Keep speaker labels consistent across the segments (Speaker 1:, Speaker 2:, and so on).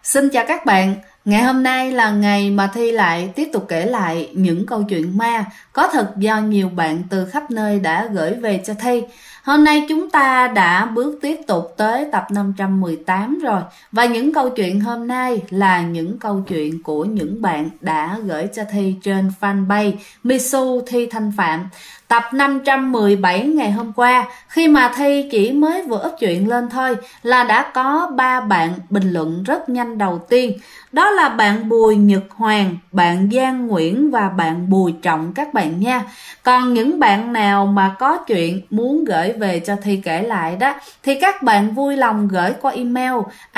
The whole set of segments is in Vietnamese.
Speaker 1: Xin chào các bạn, ngày hôm nay là ngày mà Thi lại tiếp tục kể lại những câu chuyện ma có thật do nhiều bạn từ khắp nơi đã gửi về cho Thi. Hôm nay chúng ta đã bước tiếp tục tới tập 518 rồi. Và những câu chuyện hôm nay là những câu chuyện của những bạn đã gửi cho Thi trên fanpage Misu Thi Thanh Phạm. Tập 517 ngày hôm qua, khi mà Thi chỉ mới vừa up chuyện lên thôi là đã có 3 bạn bình luận rất nhanh đầu tiên. Đó là bạn Bùi Nhật Hoàng, bạn Giang Nguyễn và bạn Bùi Trọng các bạn nha. Còn những bạn nào mà có chuyện muốn gửi về cho Thi kể lại đó thì các bạn vui lòng gửi qua email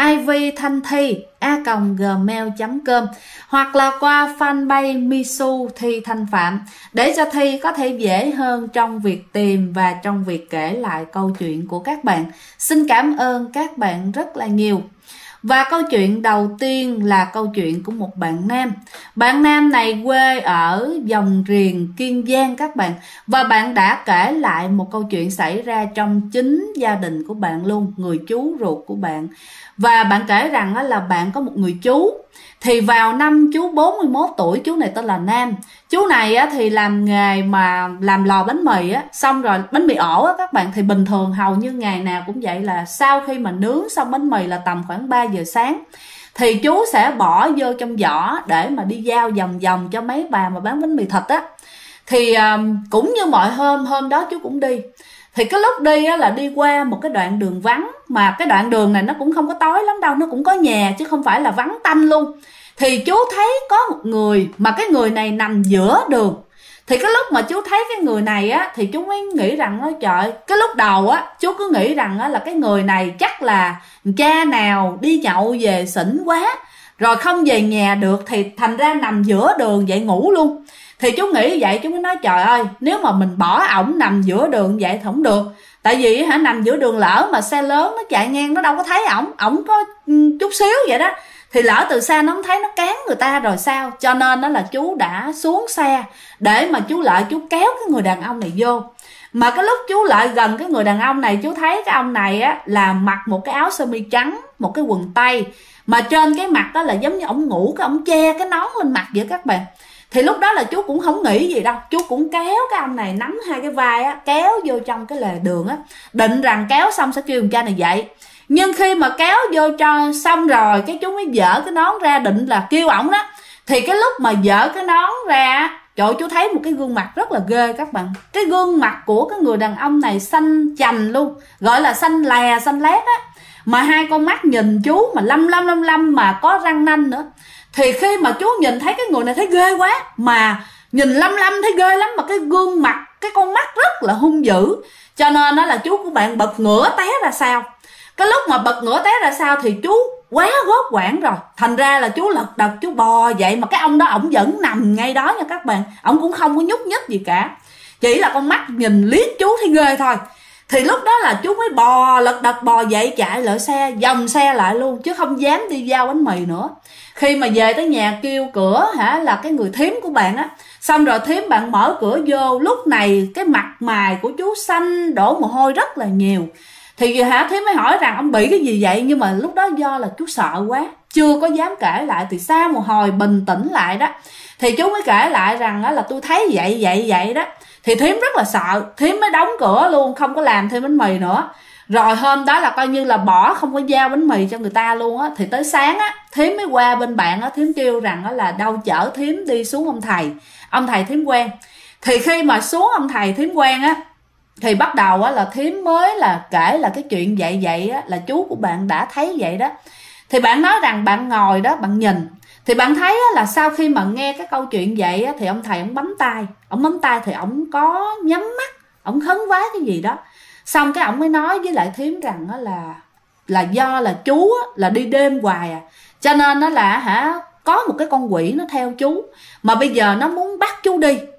Speaker 1: ivthanthi@gmail.com hoặc là qua fanpage Misu Thi Thanh Phạm để cho Thi có thể dễ hơn trong việc tìm và trong việc kể lại câu chuyện của các bạn. Xin cảm ơn các bạn rất là nhiều. Và câu chuyện đầu tiên là câu chuyện của một bạn nam. Bạn nam này quê ở Dòng Riềng, Kiên Giang các bạn. Và bạn đã kể lại một câu chuyện xảy ra trong chính gia đình của bạn luôn, người chú ruột của bạn. Và bạn kể rằng là bạn có một người chú. Thì vào năm chú 41 tuổi, chú này tên là Nam. Chú này thì làm nghề mà làm lò bánh mì á, xong rồi bánh mì ổ á các bạn. Thì bình thường hầu như ngày nào cũng vậy, là sau khi mà nướng xong bánh mì là tầm khoảng 3 giờ sáng thì chú sẽ bỏ vô trong giỏ để mà đi giao vòng vòng cho mấy bà mà bán bánh mì thịt á. Thì cũng như mọi hôm đó chú cũng đi. Thì cái lúc đi á, là đi qua một cái đoạn đường vắng, mà cái đoạn đường này nó cũng không có tối lắm đâu, nó cũng có nhà chứ không phải là vắng tanh luôn. Thì chú thấy có một người, mà cái người này nằm giữa đường. Thì cái lúc mà chú thấy cái người này á, thì chú mới nghĩ rằng nó trời, cái lúc đầu á chú cứ nghĩ rằng á, là cái người này chắc là cha nào đi nhậu về xỉn quá rồi không về nhà được, thì thành ra nằm giữa đường vậy ngủ luôn. Thì chú nghĩ vậy, chú mới nói trời ơi, nếu mà mình bỏ ổng nằm giữa đường vậy thì không được. Tại vì nằm giữa đường lỡ mà xe lớn nó chạy ngang nó đâu có thấy ổng có chút xíu vậy đó. Thì lỡ từ xa nó không thấy, nó cán người ta rồi sao. Cho nên đó là chú đã xuống xe để mà chú lại chú kéo cái người đàn ông này vô. Mà cái lúc chú lại gần cái người đàn ông này, chú thấy cái ông này á là mặc một cái áo sơ mi trắng, một cái quần tây, mà trên cái mặt đó là giống như ổng ngủ, cái ổng che cái nón lên mặt vậy các bạn. Thì lúc đó là chú cũng không nghĩ gì đâu, chú cũng kéo cái ông này, nắm hai cái vai á, kéo vô trong cái lề đường á, định rằng kéo xong sẽ kêu con cha này dậy. Nhưng khi mà kéo vô cho xong rồi, cái chú mới dỡ cái nón ra định là kêu ổng đó. Thì cái lúc mà dỡ cái nón ra, trời, chú thấy một cái gương mặt rất là ghê các bạn. Cái gương mặt của cái người đàn ông này xanh chành luôn, gọi là xanh lè xanh lét á, mà hai con mắt nhìn chú mà lâm mà có răng nanh nữa. Thì khi mà chú nhìn thấy cái người này thấy ghê quá, mà nhìn lâm thấy ghê lắm, mà cái gương mặt, cái con mắt rất là hung dữ. Cho nên đó là chú của bạn bật ngửa té ra sau. Cái lúc mà bật ngửa té ra sau thì chú quá hốt hoảng rồi, thành ra là chú lật đật chú bò dậy, mà cái ông đó ổng vẫn nằm ngay đó nha các bạn, ổng cũng không có nhúc nhích gì cả, chỉ là con mắt nhìn liếc chú thấy ghê thôi. Thì lúc đó là chú mới lật đật bò dậy, chạy lại xe, dòng xe lại luôn, chứ không dám đi giao bánh mì nữa. Khi mà về tới nhà kêu cửa là cái người thím của bạn á, xong rồi thím bạn mở cửa vô, lúc này cái mặt mày của chú xanh đổ mồ hôi rất là nhiều. Thì thím mới hỏi rằng ông bị cái gì vậy, nhưng mà lúc đó do là chú sợ quá, chưa có dám kể lại. Thì sau một hồi bình tĩnh lại đó, thì chú mới kể lại rằng là tôi thấy vậy đó. Thì thím rất là sợ, thím mới đóng cửa luôn, không có làm thêm bánh mì nữa. Rồi hôm đó là coi như là bỏ, không có giao bánh mì cho người ta luôn á. Thì tới sáng á, thím mới qua bên bạn á, thím kêu rằng là đâu chở thím đi xuống ông thầy thím quen. Thì khi mà xuống ông thầy thím quen á, thì bắt đầu á là thím mới là kể là cái chuyện vậy á, là chú của bạn đã thấy vậy đó. Thì bạn nói rằng bạn ngồi đó, bạn nhìn, thì bạn thấy á, là sau khi mà nghe cái câu chuyện vậy á, thì ông thầy ông bấm tay thì ông có nhắm mắt, ông khấn vái cái gì đó. Xong cái ông mới nói với lại thím rằng á là do là chú á, là đi đêm hoài cho nên nó là có một cái con quỷ nó theo chú, mà bây giờ nó muốn bắt chú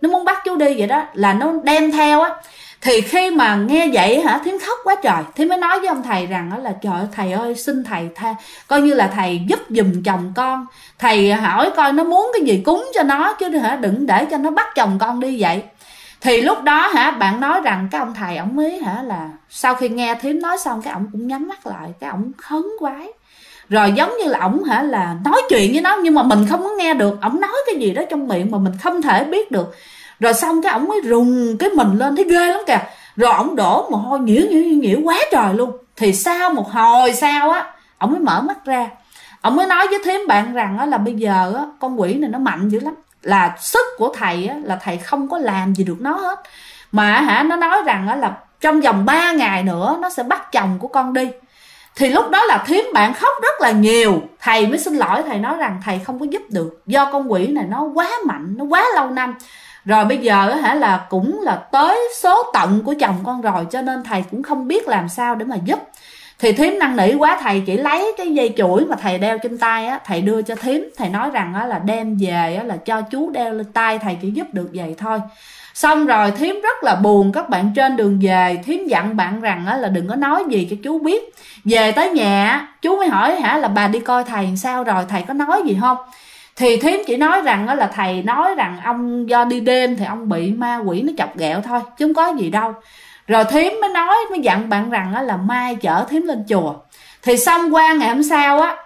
Speaker 1: đi vậy đó, là nó đem theo á. Thì khi mà nghe vậy thím khóc quá trời. Thím mới nói với ông thầy rằng là trời ơi, thầy ơi, xin thầy coi như là thầy giúp giùm chồng con, thầy hỏi coi nó muốn cái gì cúng cho nó, chứ đừng để cho nó bắt chồng con đi vậy. Thì lúc đó bạn nói rằng cái ông thầy ổng mới là sau khi nghe thím nói xong, cái ổng cũng nhắm mắt lại, cái ổng khấn quái. Rồi giống như là ổng là nói chuyện với nó nhưng mà mình không có nghe được, ổng nói cái gì đó trong miệng mà mình không thể biết được. Rồi xong cái ổng mới rùng cái mình lên, thấy ghê lắm kìa. Rồi ổng đổ mồ hôi nhiễu quá trời luôn. Thì sau một hồi sau á, ổng mới mở mắt ra, ổng mới nói với thím bạn rằng là bây giờ á, con quỷ này nó mạnh dữ lắm, là sức của thầy á, là thầy không có làm gì được nó hết, mà nó nói rằng là trong vòng 3 ngày nữa nó sẽ bắt chồng của con đi. Thì lúc đó là thím bạn khóc rất là nhiều. Thầy mới xin lỗi, thầy nói rằng thầy không có giúp được, do con quỷ này nó quá mạnh, nó quá lâu năm rồi, bây giờ là cũng là tới số tận của chồng con rồi, cho nên thầy cũng không biết làm sao để mà giúp. Thì thím năn nỉ quá, thầy chỉ lấy cái dây chuỗi mà thầy đeo trên tay á, thầy đưa cho thím, thầy nói rằng là đem về là cho chú đeo lên tay, thầy chỉ giúp được vậy thôi. Xong rồi thím rất là buồn các bạn. Trên đường về thím dặn bạn rằng là đừng có nói gì cho chú biết. Về tới nhà chú mới hỏi là bà đi coi thầy sao rồi, thầy có nói gì không? Thì thím chỉ nói rằng là thầy nói rằng ông do đi đêm thì ông bị ma quỷ nó chọc ghẹo thôi, chứ không có gì đâu. Rồi thím mới dặn bạn rằng là mai chở thím lên chùa. Thì xong qua ngày hôm sau á,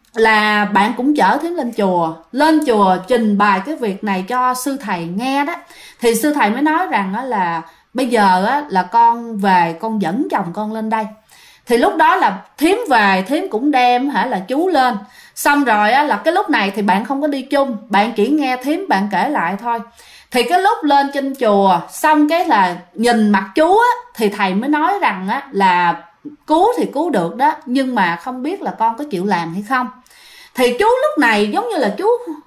Speaker 1: là bạn cũng chở thím lên chùa trình bày cái việc này cho sư thầy nghe đó. Thì sư thầy mới nói rằng là bây giờ á, là con về con dẫn chồng con lên đây. Thì lúc đó là thím về, thím cũng đem là chú lên. Xong rồi á, là cái lúc này thì bạn không có đi chung, bạn chỉ nghe thím bạn kể lại thôi. Thì cái lúc lên trên chùa xong cái là nhìn mặt chú á, thì thầy mới nói rằng á, là cứu thì cứu được đó, nhưng mà không biết là con có chịu làm hay không. Thì chú lúc này giống như là chú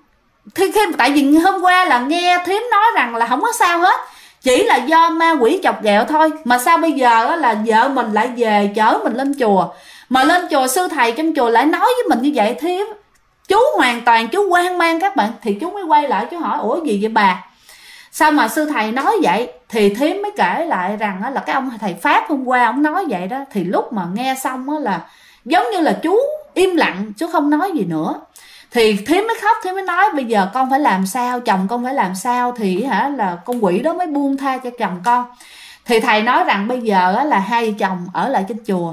Speaker 1: khi tại vì hôm qua là nghe thím nói rằng là không có sao hết, chỉ là do ma quỷ chọc ghẹo thôi. Mà sao bây giờ á, là vợ mình lại về chở mình lên chùa, mà lên chùa sư thầy trong chùa lại nói với mình như vậy. Thím chú hoàn toàn chú hoang mang các bạn. Thì chú mới quay lại chú hỏi ủa gì vậy bà, sao mà sư thầy nói vậy? Thì thím mới kể lại rằng là cái ông thầy Pháp hôm qua ông nói vậy đó. Thì lúc mà nghe xong á, là giống như là chú im lặng, chú không nói gì nữa. Thì thím mới khóc, thím mới nói bây giờ con phải làm sao, chồng con phải làm sao thì là con quỷ đó mới buông tha cho chồng con. Thì thầy nói rằng bây giờ là hai vợ chồng ở lại trên chùa,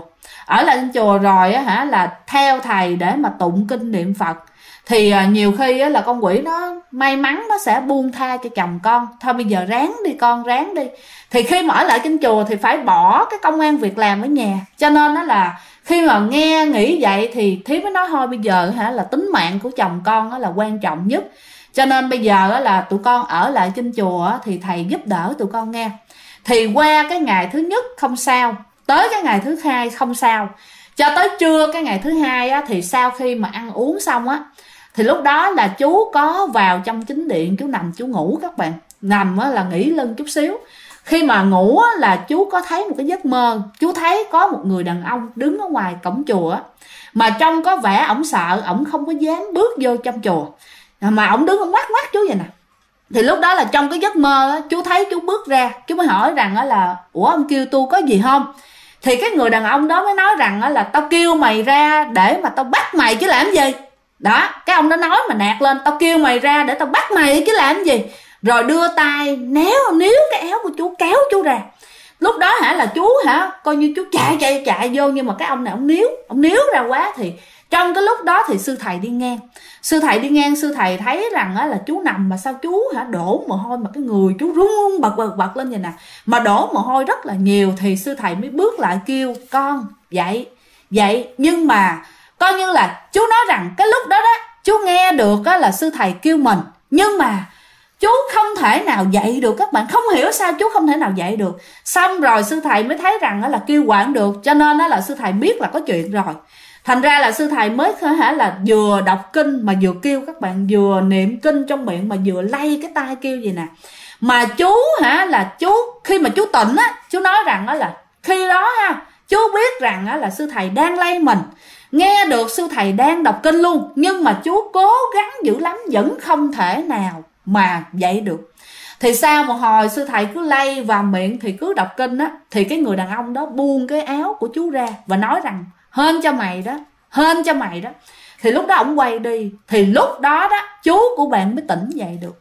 Speaker 1: rồi là theo thầy để mà tụng kinh niệm Phật. Thì nhiều khi là con quỷ nó may mắn nó sẽ buông tha cho chồng con. Thôi bây giờ ráng đi con, ráng đi. Thì khi mà ở lại trên chùa thì phải bỏ cái công ăn việc làm ở nhà, cho nên đó là khi mà nghĩ vậy thì thím mới nói thôi bây giờ là tính mạng của chồng con là quan trọng nhất, cho nên bây giờ là tụi con ở lại trên chùa thì thầy giúp đỡ tụi con nghe. Thì qua cái ngày thứ nhất không sao, tới cái ngày thứ hai không sao, cho tới trưa cái ngày thứ hai á, thì sau khi mà ăn uống xong á, thì lúc đó là chú có vào trong chính điện, chú nằm chú ngủ các bạn. Nằm á, là nghỉ lưng chút xíu. Khi mà ngủ á, là chú có thấy một cái giấc mơ. Chú thấy có một người đàn ông đứng ở ngoài cổng chùa á, mà trông có vẻ ổng sợ, ổng không có dám bước vô trong chùa, mà ổng đứng ngoắt chú vậy nè. Thì lúc đó là trong cái giấc mơ á, chú thấy chú bước ra, chú mới hỏi rằng là ủa ông kêu tôi có gì không? Thì cái người đàn ông đó mới nói rằng là tao kêu mày ra để mà tao bắt mày chứ làm gì. Đó, cái ông đó nói mà nạt lên, tao kêu mày ra để tao bắt mày chứ làm gì. Rồi đưa tay níu cái áo của chú, kéo chú ra. Lúc đó là chú coi như chú chạy vô, nhưng mà cái ông này ông níu ra quá. Thì trong cái lúc đó thì sư thầy đi ngang, sư thầy thấy rằng là chú nằm mà sao chú đổ mồ hôi, mà cái người chú run bật lên vậy nè, mà đổ mồ hôi rất là nhiều. Thì sư thầy mới bước lại kêu con dậy. Nhưng mà coi như là chú nói rằng cái lúc đó chú nghe được là sư thầy kêu mình, nhưng mà chú không thể nào dậy được các bạn. Không hiểu sao chú không thể nào dậy được. Xong rồi sư thầy mới thấy rằng là kêu quản được, cho nên là sư thầy biết là có chuyện rồi. Thành ra là sư thầy mới là vừa đọc kinh mà vừa kêu các bạn, vừa niệm kinh trong miệng mà vừa lay cái tay kêu gì nè. Mà chú là chú khi mà chú tỉnh á, chú nói rằng là khi đó chú biết rằng là sư thầy đang lay mình, nghe được sư thầy đang đọc kinh luôn, nhưng mà chú cố gắng dữ lắm vẫn không thể nào mà dậy được. Thì sau một hồi sư thầy cứ lay vào miệng thì cứ đọc kinh á, thì cái người đàn ông đó buông cái áo của chú ra và nói rằng hên cho mày đó. Thì lúc đó ổng quay đi, thì lúc đó chú của bạn mới tỉnh dậy được.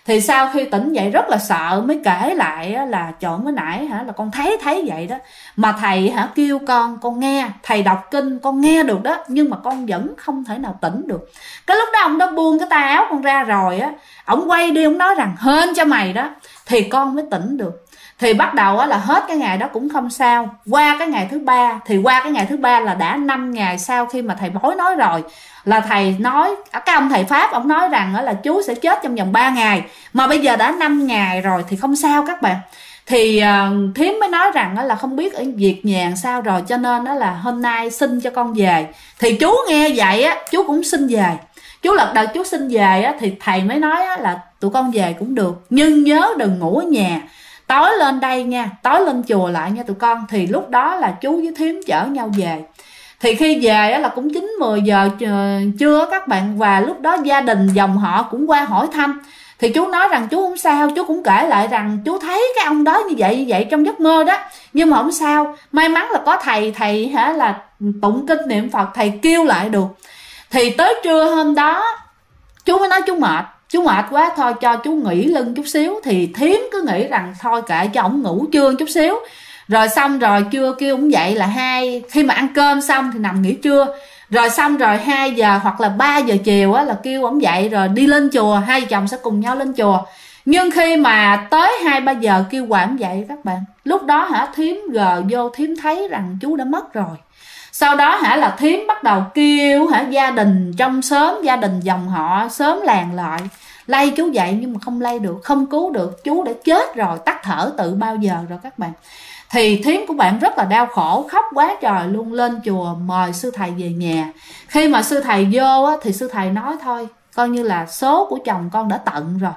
Speaker 1: Thì sau khi tỉnh dậy rất là sợ, mới kể lại là trời mới nãy là con thấy vậy đó, mà thầy kêu con nghe, thầy đọc kinh con nghe được đó, nhưng mà con vẫn không thể nào tỉnh được. Cái lúc đó ông đó buông cái tay áo con ra rồi ổng quay đi, ổng nói rằng hên cho mày đó, thì con mới tỉnh được. Thì bắt đầu là hết cái ngày đó cũng không sao. Qua cái ngày thứ ba, thì qua cái ngày thứ ba là đã 5 ngày sau khi mà thầy bói nói rồi, là thầy nói, cái ông thầy Pháp ông nói rằng là chú sẽ chết trong vòng 3 ngày, mà bây giờ đã 5 ngày rồi thì không sao các bạn. Thì thím mới nói rằng là không biết ở việc nhà sao rồi, cho nên là hôm nay xin cho con về. Thì chú nghe vậy chú cũng xin về. Chú lật đật chú xin về thì thầy mới nói là tụi con về cũng được, nhưng nhớ đừng ngủ ở nhà, tối lên đây nha, tối lên chùa lại nha tụi con. Thì lúc đó là chú với thím chở nhau về. Thì khi về là cũng 9-10 giờ trưa các bạn, và lúc đó gia đình dòng họ cũng qua hỏi thăm. Thì chú nói rằng chú không sao, chú cũng kể lại rằng chú thấy cái ông đó như vậy trong giấc mơ đó, nhưng mà không sao, may mắn là có thầy là tụng kinh niệm Phật, thầy kêu lại được. Thì tới trưa hôm đó chú mới nói chú mệt quá, thôi cho chú nghỉ lưng chút xíu. Thì thím cứ nghĩ rằng thôi kệ cho ổng ngủ trưa chút xíu, rồi xong rồi trưa kêu ổng dậy là khi mà ăn cơm xong thì nằm nghỉ trưa, rồi xong rồi 2 giờ hoặc là 3 giờ chiều là kêu ổng dậy rồi đi lên chùa, hai vợ chồng sẽ cùng nhau lên chùa. Nhưng khi mà tới 2-3 giờ kêu hoài ổng dậy các bạn, lúc đó thím gờ vô, thím thấy rằng chú đã mất rồi. Sau đó là thím bắt đầu kêu gia đình trong xóm, gia đình dòng họ xóm làng lại lay chú dậy, nhưng mà không lay được, không cứu được, chú đã chết rồi, tắt thở từ bao giờ rồi các bạn. Thì thím của bạn rất là đau khổ, khóc quá trời luôn, lên chùa mời sư thầy về nhà. Khi mà sư thầy vô thì sư thầy nói thôi, coi như là số của chồng con đã tận rồi,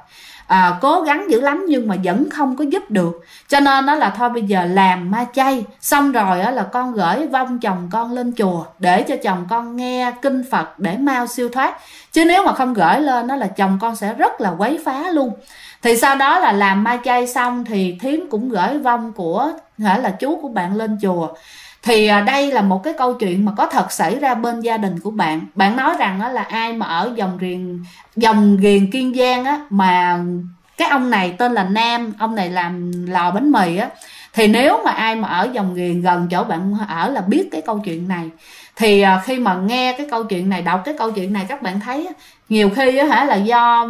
Speaker 1: cố gắng dữ lắm nhưng mà vẫn không có giúp được, cho nên là thôi bây giờ làm ma chay, xong rồi là con gửi vong chồng con lên chùa để cho chồng con nghe kinh Phật để mau siêu thoát, chứ nếu mà không gửi lên là chồng con sẽ rất là quấy phá luôn. Thì sau đó là làm ma chay xong thì thím cũng gửi vong của là chú của bạn lên chùa. Thì đây là một cái câu chuyện mà có thật xảy ra bên gia đình của bạn. Bạn nói rằng là ai mà ở dòng Ghiền Kiên Giang mà cái ông này tên là Nam, ông này làm lò bánh mì thì nếu mà ai mà ở dòng Ghiền gần chỗ bạn ở là biết cái câu chuyện này. Thì khi mà nghe cái câu chuyện này, đọc cái câu chuyện này, các bạn thấy nhiều khi là do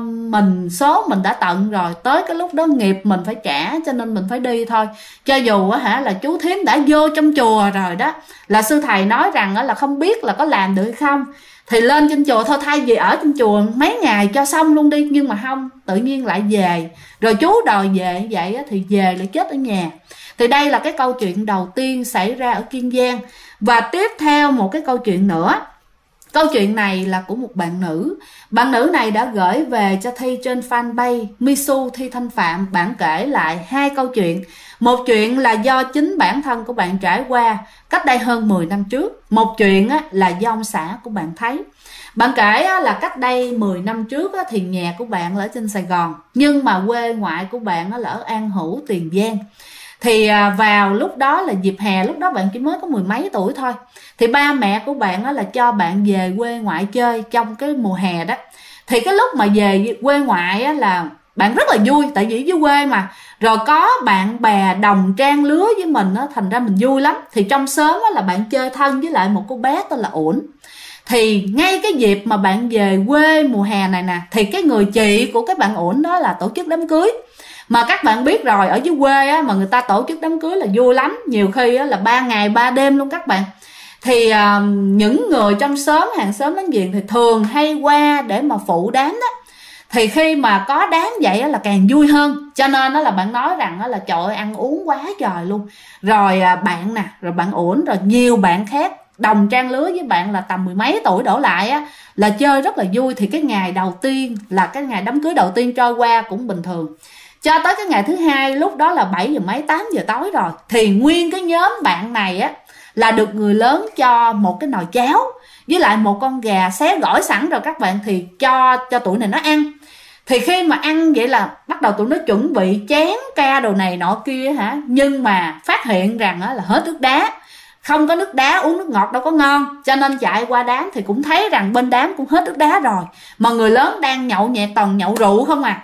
Speaker 1: số mình đã tận rồi, tới cái lúc đó nghiệp mình phải trả, cho nên mình phải đi thôi. Cho dù là chú thím đã vô trong chùa rồi đó, là sư thầy nói rằng là không biết là có làm được hay không, thì lên trên chùa thôi, thay vì ở trên chùa mấy ngày cho xong luôn đi, nhưng mà không, tự nhiên lại về. Rồi chú đòi về vậy thì về lại chết ở nhà. Thì đây là cái câu chuyện đầu tiên xảy ra ở Kiên Giang. Và tiếp theo một cái câu chuyện nữa. Câu chuyện này là của một bạn nữ. Bạn nữ này đã gửi về cho Thi trên fanpage Misu Thi Thanh Phạm. Bạn kể lại 2 câu chuyện. Một chuyện là do chính bản thân của bạn trải qua cách đây hơn 10 năm trước. Một chuyện là do ông xã của bạn thấy. Bạn kể là cách đây 10 năm trước thì nhà của bạn là ở trên Sài Gòn, nhưng mà quê ngoại của bạn là ở An Hữu, Tiền Giang. Thì vào lúc đó là dịp hè, lúc đó bạn chỉ mới có 10 mấy tuổi thôi. Thì ba mẹ của bạn là cho bạn về quê ngoại chơi trong cái mùa hè đó. Thì cái lúc mà về quê ngoại là bạn rất là vui, tại vì dưới quê mà. Rồi có bạn bè đồng trang lứa với mình thành ra mình vui lắm. Thì trong xóm là bạn chơi thân với lại một cô bé tên là Uẩn. Thì ngay cái dịp mà bạn về quê mùa hè này nè, thì cái người chị của cái bạn Uẩn đó là tổ chức đám cưới. Mà các bạn biết rồi, ở dưới quê mà người ta tổ chức đám cưới là vui lắm, nhiều khi là 3 ngày 3 đêm luôn các bạn. Thì những người trong xóm, hàng xóm láng giềng thì thường hay qua để mà phụ đám đó. Thì khi mà có đám vậy là càng vui hơn, cho nên là bạn nói rằng là trời ơi, ăn uống quá trời luôn. Rồi bạn nè, rồi bạn Uẩn, rồi nhiều bạn khác đồng trang lứa với bạn là tầm 10 mấy tuổi đổ lại là chơi rất là vui. Thì cái ngày đầu tiên là cái ngày đám cưới đầu tiên trôi qua cũng bình thường, cho tới cái ngày thứ hai, lúc đó là 7 giờ mấy 8 giờ tối rồi, thì nguyên cái nhóm bạn này là được người lớn cho một cái nồi cháo với lại một con gà xé gỏi sẵn rồi các bạn, thì cho tụi này nó ăn. Thì khi mà ăn vậy là bắt đầu tụi nó chuẩn bị chén ca đồ này nọ kia nhưng mà phát hiện rằng là hết nước đá, không có nước đá, uống nước ngọt đâu có ngon, cho nên chạy qua đám thì cũng thấy rằng bên đám cũng hết nước đá rồi, mà người lớn đang nhậu nhẹt toàn nhậu rượu không à.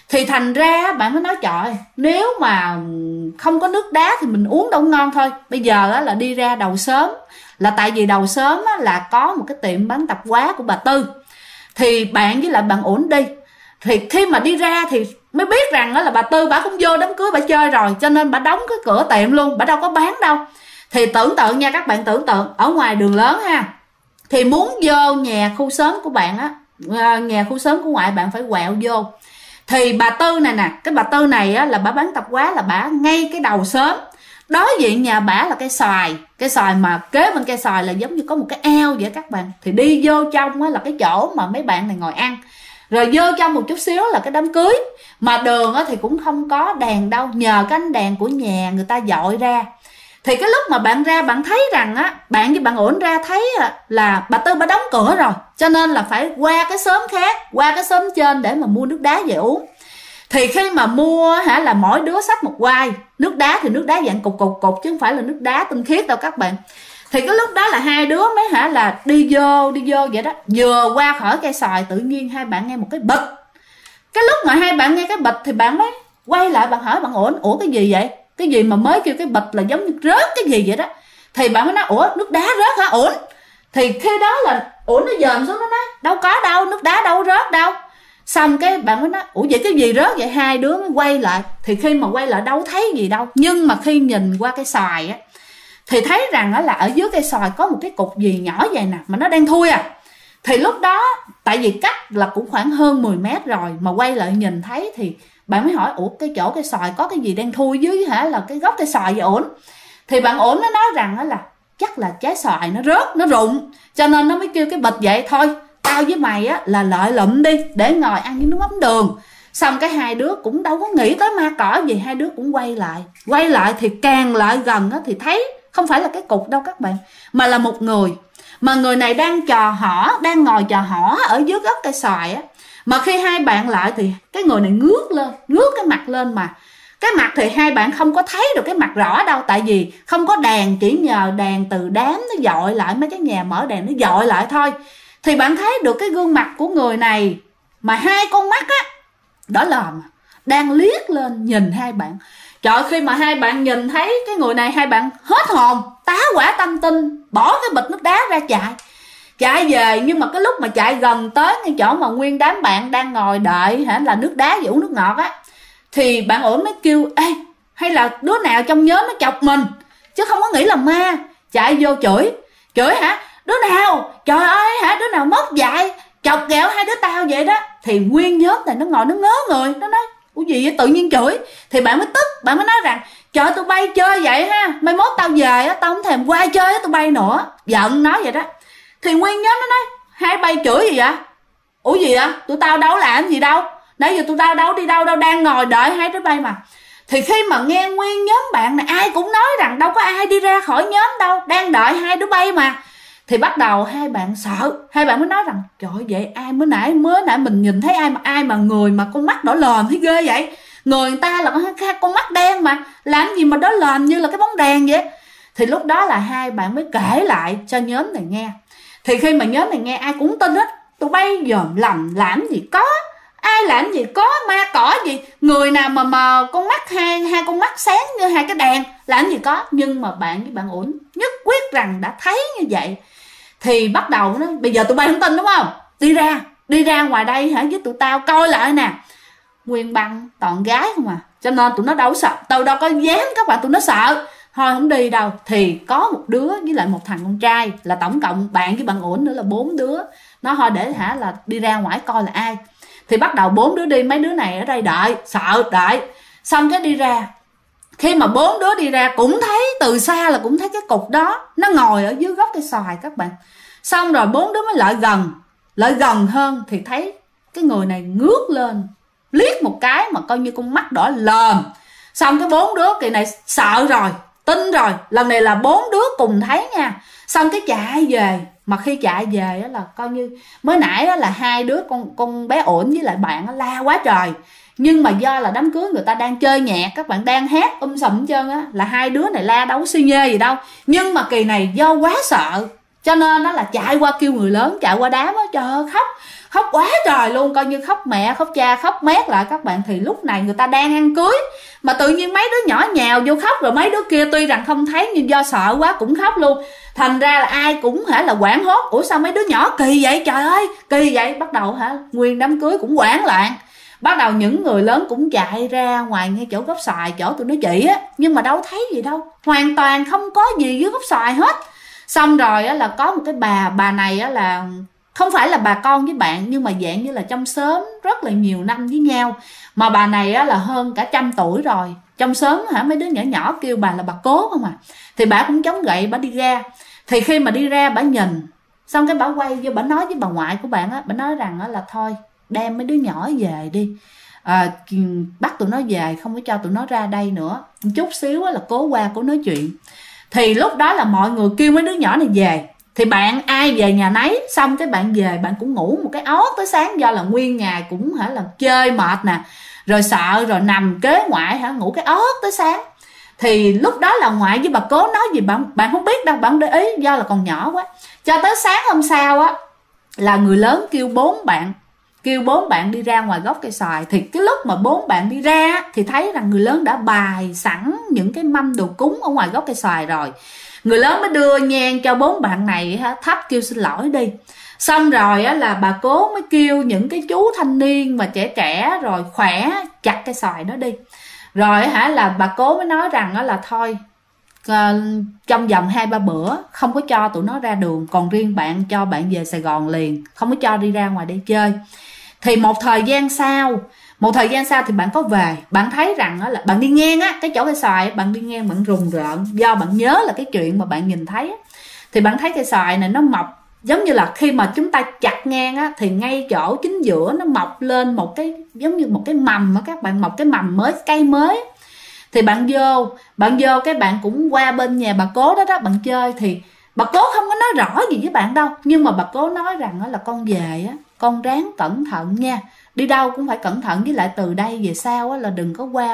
Speaker 1: Thì thành ra bạn mới nói trời, nếu mà không có nước đá thì mình uống đâu ngon thôi. Bây giờ là đi ra đầu xóm, là tại vì đầu xóm là có một cái tiệm bán tạp hóa của bà Tư. Thì bạn với lại bạn Ổn đi, thì khi mà đi ra thì mới biết rằng là bà Tư bà cũng vô đám cưới bà chơi rồi, cho nên bà đóng cái cửa tiệm luôn, bà đâu có bán đâu. Thì tưởng tượng nha các bạn, tưởng tượng ở ngoài đường lớn ha, thì muốn vô nhà khu xóm của bạn á, nhà khu xóm của ngoại bạn phải quẹo vô. Thì bà Tư này nè, cái bà Tư này á, là bà bán tạp hóa, là bà ngay cái đầu xóm. Đối diện nhà bả là cây xoài mà kế bên cây xoài là giống như có một cái ao vậy các bạn. Thì đi vô trong á, là cái chỗ mà mấy bạn này ngồi ăn. Rồi vô trong một chút xíu là cái đám cưới. Mà đường á, thì cũng không có đèn đâu, nhờ cái ánh đèn của nhà người ta dọi ra. Thì cái lúc mà bạn ra bạn thấy rằng á, bạn với bạn Ổn ra thấy là bà Tư bà đóng cửa rồi, cho nên là phải qua cái xóm khác, qua cái xóm trên để mà mua nước đá về uống. Thì khi mà mua là mỗi đứa xách một quai nước đá, thì nước đá dạng cục chứ không phải là nước đá tinh khiết đâu các bạn. Thì cái lúc đó là hai đứa mới là đi vô vậy đó. Vừa qua khỏi cây xoài tự nhiên hai bạn nghe một cái bịch. Cái lúc mà hai bạn nghe cái bịch thì bạn mới quay lại bạn hỏi bạn Ổn, ủa cái gì vậy? Cái gì mà mới kêu cái bịch là giống như rớt cái gì vậy đó. Thì bạn mới nói ủa nước đá rớt hả Ổn? Thì khi đó là Ổn nó dòm xuống, nó nói đâu có đâu, nước đá đâu rớt đâu. Xong cái bạn mới nói ủa vậy cái gì rớt vậy? Hai đứa mới quay lại. Thì khi mà quay lại đâu thấy gì đâu, nhưng mà khi nhìn qua cái xoài á, thì thấy rằng là ở dưới cây xoài có một cái cục gì nhỏ vậy nè, mà nó đang thui à. Thì lúc đó tại vì cách là cũng khoảng hơn 10 mét rồi, mà quay lại nhìn thấy thì bạn mới hỏi ủa cái chỗ cây xoài có cái gì đang thui dưới là cái gốc cây xoài vậy Ổn? Thì bạn Ổn nó nói rằng là chắc là trái xoài nó rớt, nó rụng, cho nên nó mới kêu cái bịch vậy thôi. Tao với mày á là lợi lụm đi để ngồi ăn với nước mắm đường. Xong cái hai đứa cũng đâu có nghĩ tới ma cỏ gì, hai đứa cũng quay lại thì càng lại gần á, thì thấy không phải là cái cục đâu các bạn, mà là một người. Mà người này đang ngồi trò hỏ ở dưới gốc cây xoài á. Mà khi hai bạn lại thì cái người này ngước cái mặt lên, mà cái mặt thì hai bạn không có thấy được cái mặt rõ đâu, tại vì không có đèn, chỉ nhờ đèn từ đám nó dọi lại, mấy cái nhà mở đèn nó dọi lại thôi. Thì bạn thấy được cái gương mặt của người này, mà hai con mắt á đỏ lòm đang liếc lên nhìn hai bạn. Trời, khi mà hai bạn nhìn thấy cái người này, hai bạn hết hồn, tá hỏa tâm tinh, bỏ cái bịch nước đá ra chạy về. Nhưng mà cái lúc mà chạy gần tới cái chỗ mà nguyên đám bạn đang ngồi đợi là nước đá và uống nước ngọt á, thì bạn Ổn mới kêu ê, hay là đứa nào trong nhóm nó chọc mình, chứ không có nghĩ là ma. Chạy vô chửi hả, đứa nào, trời ơi đứa nào mất dạy chọc ghẹo hai đứa tao vậy đó. Thì nguyên nhóm này nó ngồi nó ngớ người, nó nói ủa gì vậy, tự nhiên chửi. Thì bạn mới tức, bạn mới nói rằng trời tụi bay chơi vậy mai mốt tao về á, tao không thèm qua chơi với tụi bay nữa, giận nói vậy đó. Thì nguyên nhóm nó nói hai bay chửi gì vậy, ủa gì vậy, tụi tao đâu làm gì đâu, nãy giờ tụi tao đâu đi đâu đang ngồi đợi hai đứa bay mà. Thì khi mà nghe nguyên nhóm bạn này ai cũng nói rằng đâu có ai đi ra khỏi nhóm đâu, đang đợi hai đứa bay mà. Thì bắt đầu hai bạn sợ, hai bạn mới nói rằng trời ơi vậy ai mới nãy mình nhìn thấy ai mà người mà con mắt đỏ lòm thấy ghê vậy, người ta là con mắt đen mà làm gì mà đỏ lòm như là cái bóng đèn vậy. Thì lúc đó là hai bạn mới kể lại cho nhóm này nghe. Thì khi mà nhóm này nghe ai cũng tin hết, tụi bay dòm lầm làm gì có, ai làm gì có ma cỏ gì, người nào mà con mắt hai con mắt sáng như hai cái đèn làm gì có. Nhưng mà bạn với bạn Ổn nhất quyết rằng đã thấy như vậy. Thì bắt đầu nó bây giờ tụi bay không tin đúng không, đi ra ngoài đây với tụi tao coi lại nè, nguyên băng toàn gái không à, cho nên tụi nó đâu sợ, tao đâu có dám các bạn, tụi nó sợ thôi không đi đâu. Thì có một đứa với lại một thằng con trai, là tổng cộng bạn với bạn Ổn nữa là 4 đứa, nó thôi để là đi ra ngoài coi là ai. Thì bắt đầu 4 đứa đi, mấy đứa này ở đây đợi, sợ đợi. Xong cái đi ra, khi mà 4 đứa đi ra cũng thấy từ xa là cũng thấy cái cục đó nó ngồi ở dưới gốc cây xoài các bạn. Xong rồi 4 đứa mới lại gần hơn thì thấy cái người này ngước lên liếc một cái mà coi như con mắt đỏ lòm. Xong cái 4 đứa kỳ này sợ rồi, tin rồi, lần này là 4 đứa cùng thấy nha. Xong cái chạy về, mà khi chạy về là coi như mới nãy là hai đứa con bé Ổn với lại bạn la quá trời. Nhưng mà do là đám cưới người ta đang chơi nhạc, các bạn đang hát sùm hết trơn á, là hai đứa này la đâu có xi nhê gì đâu. Nhưng mà kỳ này do quá sợ cho nên nó là chạy qua kêu người lớn, chạy qua đám á, trời ơi khóc khóc quá trời luôn, coi như khóc mẹ khóc cha khóc mét lại các bạn. Thì lúc này người ta đang ăn cưới mà tự nhiên mấy đứa nhỏ nhào vô khóc, rồi mấy đứa kia tuy rằng không thấy nhưng do sợ quá cũng khóc luôn. Thành ra là ai cũng là quảng hốt, ủa sao mấy đứa nhỏ kỳ vậy, trời ơi kỳ vậy. Bắt đầu nguyên đám cưới cũng hoảng loạn. Bắt đầu những người lớn cũng chạy ra ngoài ngay chỗ gốc xoài, chỗ tụi nó chỉ á, nhưng mà đâu thấy gì đâu, hoàn toàn không có gì dưới gốc xoài hết. Xong rồi á, là có một cái bà này á, là không phải là bà con với bạn, nhưng mà dạng như là trong xóm rất là nhiều năm với nhau. Mà bà này á, là hơn cả 100 tuổi rồi. Trong xóm mấy đứa nhỏ nhỏ kêu bà là bà Cố không à. Thì bà cũng chống gậy, bà đi ra. Thì khi mà đi ra bà nhìn, xong cái bà quay vô bà nói với bà ngoại của bạn á, bà nói rằng á, là thôi đem mấy đứa nhỏ về đi, bắt tụi nó về, không có cho tụi nó ra đây nữa. Chút xíu á, là Cố qua Cố nói chuyện. Thì lúc đó là mọi người kêu mấy đứa nhỏ này về. Thì bạn ai về nhà nấy. Xong cái bạn về bạn cũng ngủ một cái ót tới sáng, do là nguyên ngày cũng là chơi mệt nè, rồi sợ, rồi nằm kế ngoại ngủ cái ót tới sáng. Thì lúc đó là ngoại với bà Cố nói gì bạn không biết đâu, bạn để ý do là còn nhỏ quá. Cho tới sáng hôm sau á, là người lớn kêu bốn bạn đi ra ngoài gốc cây xoài. Thì cái lúc mà bốn bạn đi ra thì thấy rằng người lớn đã bày sẵn những cái mâm đồ cúng ở ngoài gốc cây xoài rồi. Người lớn mới đưa nhang cho bốn bạn này thắp kêu xin lỗi đi. Xong rồi á, là bà Cố mới kêu những cái chú thanh niên mà trẻ rồi khỏe chặt cây xoài đó đi. Rồi là bà Cố mới nói rằng á, là thôi trong vòng 2-3 bữa không có cho tụi nó ra đường, còn riêng bạn cho bạn về Sài Gòn liền, không có cho đi ra ngoài đây chơi. Thì một thời gian sau thì bạn có về, bạn thấy rằng là bạn đi ngang á, cái chỗ cây xoài bạn đi ngang bạn rùng rợn, do bạn nhớ là cái chuyện mà bạn nhìn thấy á. Thì bạn thấy cây xoài này nó mọc giống như là khi mà chúng ta chặt ngang á, thì ngay chỗ chính giữa nó mọc lên một cái giống như một cái mầm á các bạn, một cái mầm mới, cây mới. Thì bạn vô cái bạn cũng qua bên nhà bà Cố đó bạn chơi. Thì bà Cố không có nói rõ gì với bạn đâu, nhưng mà bà Cố nói rằng là con về á, con ráng cẩn thận nha, đi đâu cũng phải cẩn thận, với lại từ đây về sau á, là đừng có qua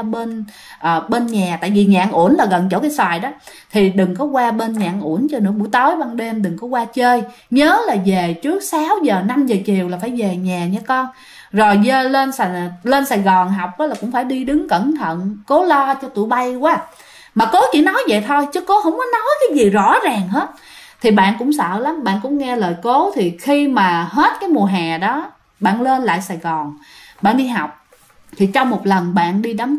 Speaker 1: bên nhà, tại vì nhà ăn uổng là gần chỗ cái xoài đó, thì đừng có qua bên nhà ăn uổng cho nữa, buổi tối ban đêm đừng có qua chơi, nhớ là về trước 6 giờ 5 giờ chiều là phải về nhà nha con. Rồi lên Sài Gòn học đó là cũng phải đi đứng cẩn thận, Cố lo cho tụi bay quá. Mà Cố chỉ nói vậy thôi chứ Cố không có nói cái gì rõ ràng hết. Thì bạn cũng sợ lắm, bạn cũng nghe lời Cố. Thì khi mà hết cái mùa hè đó, bạn lên lại Sài Gòn, bạn đi học. Thì trong một lần bạn đi đám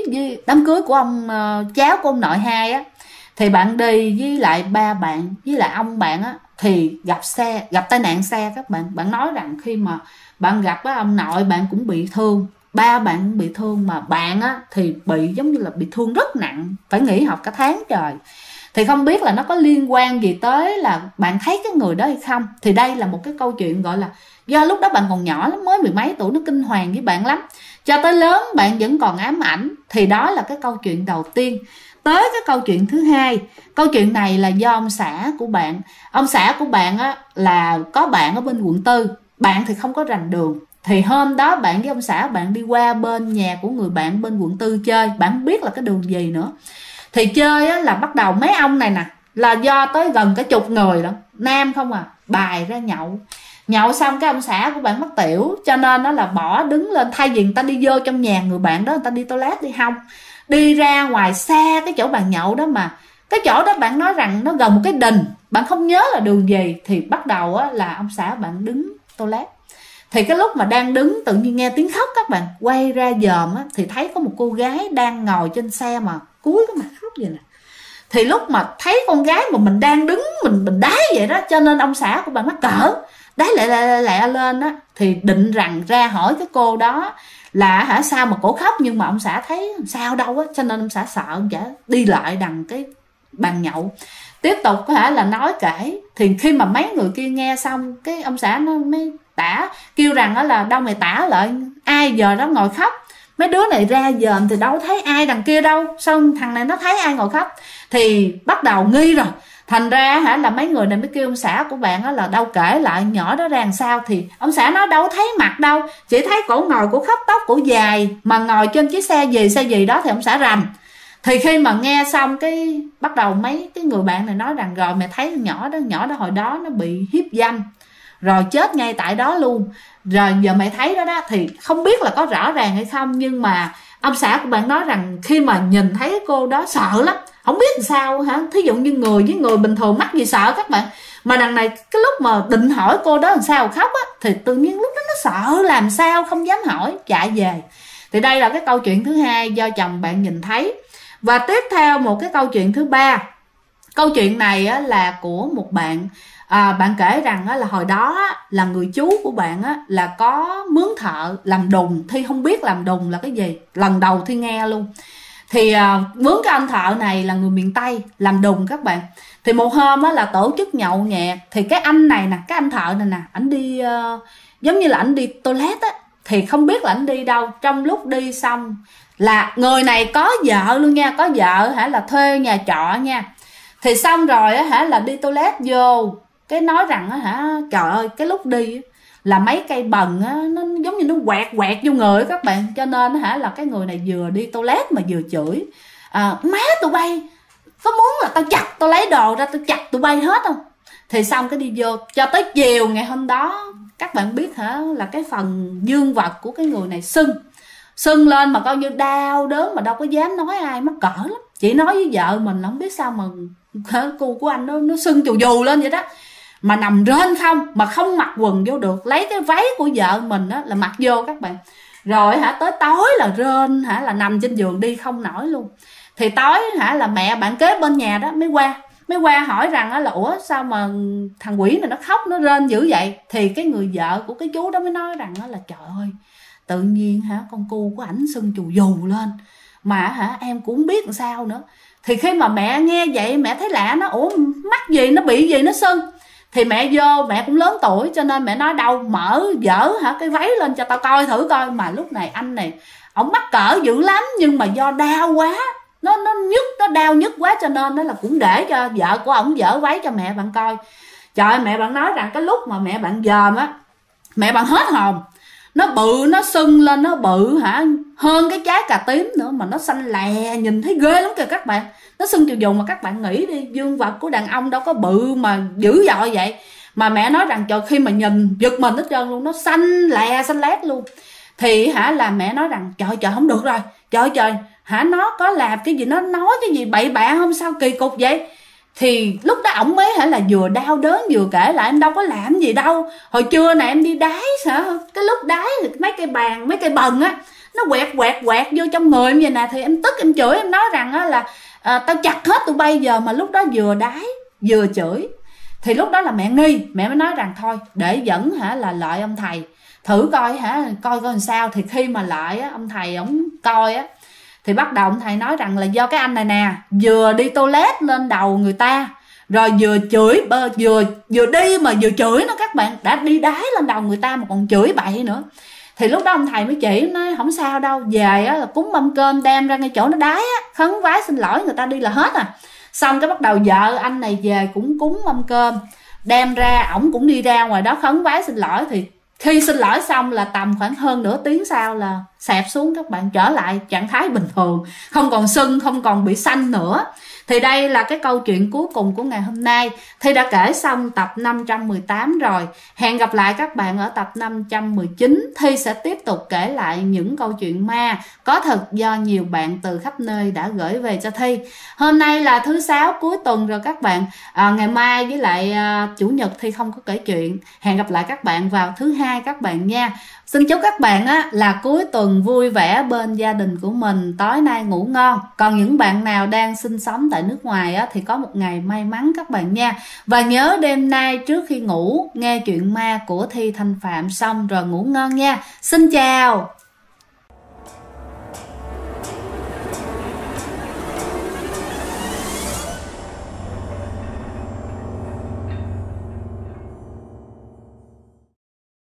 Speaker 1: cưới của ông cháu của ông nội hai á, thì bạn đi với lại ba bạn với lại ông bạn á, thì gặp tai nạn xe các bạn. Bạn nói rằng khi mà bạn gặp á, ông nội bạn cũng bị thương, ba bạn cũng bị thương, mà bạn á thì bị giống như là bị thương rất nặng, phải nghỉ học cả tháng trời. Thì không biết là nó có liên quan gì tới là bạn thấy cái người đó hay không. Thì đây là một cái câu chuyện gọi là do lúc đó bạn còn nhỏ lắm, mới 10 mấy tuổi, nó kinh hoàng với bạn lắm, cho tới lớn bạn vẫn còn ám ảnh. Thì đó là cái câu chuyện đầu tiên. Tới cái câu chuyện thứ hai, câu chuyện này là do ông xã của bạn. Ông xã của bạn á, là có bạn ở bên quận 4, bạn thì không có rành đường. Thì hôm đó bạn với ông xã bạn đi qua bên nhà của người bạn bên quận 4 chơi, bạn không biết là cái đường gì nữa. Thì chơi á, là bắt đầu mấy ông này nè, là do tới gần cả chục người đó, nam không à, bài ra nhậu xong cái ông xã của bạn mất tiểu, cho nên nó là bỏ đứng lên, thay vì người ta đi vô trong nhà người bạn đó, người ta đi toilet đi, không, đi ra ngoài xa cái chỗ bàn nhậu đó. Mà cái chỗ đó bạn nói rằng nó gần một cái đình, bạn không nhớ là đường gì. Thì bắt đầu á, là ông xã bạn đứng toilet. Thì cái lúc mà đang đứng tự nhiên nghe tiếng khóc, các bạn quay ra dòm á, thì thấy có một cô gái đang ngồi trên xe mà cúi cái mặt khóc vậy nè. Thì lúc mà thấy con gái mà mình đang đứng mình đái vậy đó, cho nên ông xã của bạn mắc cỡ đái lẹ lên á. Thì định rằng ra hỏi cái cô đó là sao mà cổ khóc, nhưng mà ông xã thấy sao đâu á, cho nên ông xã sợ, ông xã đi lại đằng cái bàn nhậu tiếp tục là nói kể. Thì khi mà mấy người kia nghe xong, cái ông xã nó mới tả kêu rằng là đâu mày tả lại ai giờ đó ngồi khóc. Mấy đứa này ra dòm thì đâu thấy ai đằng kia đâu, xong thằng này nó thấy ai ngồi khóc thì bắt đầu nghi rồi. Thành ra là mấy người này mới kêu ông xã của bạn là đâu kể lại nhỏ đó ra làm sao. Thì ông xã nói đâu thấy mặt đâu, chỉ thấy cổ ngồi, cổ khóc, tóc cổ dài mà ngồi trên chiếc xe gì đó. Thì ông xã rành. Thì khi mà nghe xong cái bắt đầu mấy cái người bạn này nói rằng rồi mày thấy nhỏ đó hồi đó nó bị hiếp dâm, rồi chết ngay tại đó luôn. Rồi giờ mẹ thấy đó đó, thì không biết là có rõ ràng hay không, nhưng mà ông xã của bạn nói rằng khi mà nhìn thấy cô đó sợ lắm, không biết làm sao hả. Thí dụ như người với người bình thường mắc gì sợ các bạn, mà đằng này cái lúc mà định hỏi cô đó làm sao khóc á, thì tự nhiên lúc đó nó sợ làm sao không dám hỏi, chạy về. Thì đây là cái câu chuyện thứ hai do chồng bạn nhìn thấy. Và tiếp theo một cái câu chuyện thứ ba. Câu chuyện này á, là của một bạn. Bạn kể rằng á, là hồi đó á, là người chú của bạn á, là có mướn thợ làm đùng. Thi không biết làm đùng là cái gì, lần đầu Thi nghe luôn. Thì mướn cái anh thợ này là người miền Tây làm đùng các bạn. Thì một hôm á, là tổ chức nhậu nhẹt. Thì cái anh này nè, cái anh thợ này nè, ảnh đi giống như là ảnh đi toilet á. Thì không biết là ảnh đi đâu. Trong lúc đi xong là người này có vợ luôn nha, có vợ hả, là thuê nhà trọ nha. Thì xong rồi á hả, là đi toilet vô cái nói rằng á hả, trời ơi cái lúc đi là mấy cây bần á, nó giống như nó quẹt quẹt vô người các bạn. Cho nên hả, là cái người này vừa đi toilet mà vừa chửi má tụi bay có muốn là tao chặt, tao lấy đồ ra tao chặt tụi bay hết không. Thì xong cái đi vô, cho tới chiều ngày hôm đó các bạn biết hả, là cái phần dương vật của cái người này sưng lên mà coi như đau đớn, mà đâu có dám nói ai, mắc cỡ lắm. Chỉ nói với vợ mình không biết sao mà cu của anh nó sưng chù dù lên vậy đó, mà nằm rên không, mà không mặc quần vô được, lấy cái váy của vợ mình á là mặc vô các bạn. Rồi hả, tới tối là rên hả, là nằm trên giường đi không nổi luôn. Thì tối hả, là mẹ bạn kế bên nhà đó mới qua hỏi rằng á là ủa sao mà thằng quỷ này nó khóc nó rên dữ vậy. Thì cái người vợ của cái chú đó mới nói rằng á là trời ơi tự nhiên hả, con cu của ảnh sưng chù dù lên mà hả em cũng không biết làm sao nữa. Thì khi mà mẹ nghe vậy mẹ thấy lạ, nó ủa mắc gì, nó bị gì nó sưng. Thì mẹ vô, mẹ cũng lớn tuổi cho nên mẹ nói đâu mở dở hả cái váy lên cho tao coi thử coi. Mà lúc này anh này ổng mắc cỡ dữ lắm, nhưng mà do đau quá, nó nhức, nó đau nhức quá, cho nên nó là cũng để cho vợ của ổng dở váy cho mẹ bạn coi. Trời ơi, mẹ bạn nói rằng cái lúc mà mẹ bạn dòm á, mẹ bạn hết hồn. Nó bự, nó sưng lên, nó bự hả, hơn cái trái cà tím nữa, mà nó xanh lè, nhìn thấy ghê lắm kìa các bạn. Nó sưng chù dùng mà các bạn nghĩ đi, dương vật của đàn ông đâu có bự mà dữ dội vậy. Mà mẹ nói rằng trời, khi mà nhìn giật mình hết trơn luôn, nó xanh lè xanh lét luôn. Thì hả, là mẹ nói rằng trời không được rồi, trời hả, nó có làm cái gì, nó nói cái gì bậy bạ không, sao kỳ cục vậy. Thì lúc đó ổng mới hả, là vừa đau đớn vừa kể lại em đâu có làm gì đâu. Hồi trưa này em đi đái hả, cái lúc đái thì mấy cây bàn, mấy cây bần á, nó quẹt vô trong người em vậy nè. Thì em tức em chửi, em nói rằng á là tao chặt hết tụi bay giờ. Mà lúc đó vừa đái vừa chửi. Thì lúc đó là mẹ nghi, mẹ mới nói rằng thôi để dẫn hả, là lại ông thầy thử coi hả, coi làm sao. Thì khi mà lại á, ông thầy ổng coi á, thì bắt đầu ông thầy nói rằng là do cái anh này nè vừa đi toilet lên đầu người ta, rồi vừa chửi, vừa đi mà vừa chửi nó các bạn, đã đi đái lên đầu người ta mà còn chửi bậy nữa. Thì lúc đó ông thầy mới chỉ, nói không sao đâu, về á là cúng mâm cơm đem ra ngay chỗ nó đái á, khấn vái xin lỗi người ta đi là hết à. Xong cái bắt đầu vợ anh này về cũng cúng mâm cơm đem ra, ổng cũng đi ra ngoài đó khấn vái xin lỗi. Thì khi xin lỗi xong là tầm khoảng hơn nửa tiếng sau là xẹp xuống các bạn, trở lại trạng thái bình thường, không còn sưng, không còn bị xanh nữa. Thì đây là cái câu chuyện cuối cùng của ngày hôm nay. Thi đã kể xong tập 518 rồi. Hẹn gặp lại các bạn ở tập 519. Thi sẽ tiếp tục kể lại những câu chuyện ma có thật do nhiều bạn từ khắp nơi đã gửi về cho Thi. Hôm nay là thứ Sáu cuối tuần rồi các bạn. Ngày mai với lại Chủ nhật Thi không có kể chuyện. Hẹn gặp lại các bạn vào thứ Hai các bạn nha. Xin chúc các bạn á, là cuối tuần vui vẻ bên gia đình của mình, tối nay ngủ ngon. Còn những bạn nào đang sinh sống tại nước ngoài á, thì có một ngày may mắn các bạn nha. Và nhớ đêm nay trước khi ngủ nghe chuyện ma của Thi Thanh Phạm xong rồi ngủ ngon nha. Xin chào.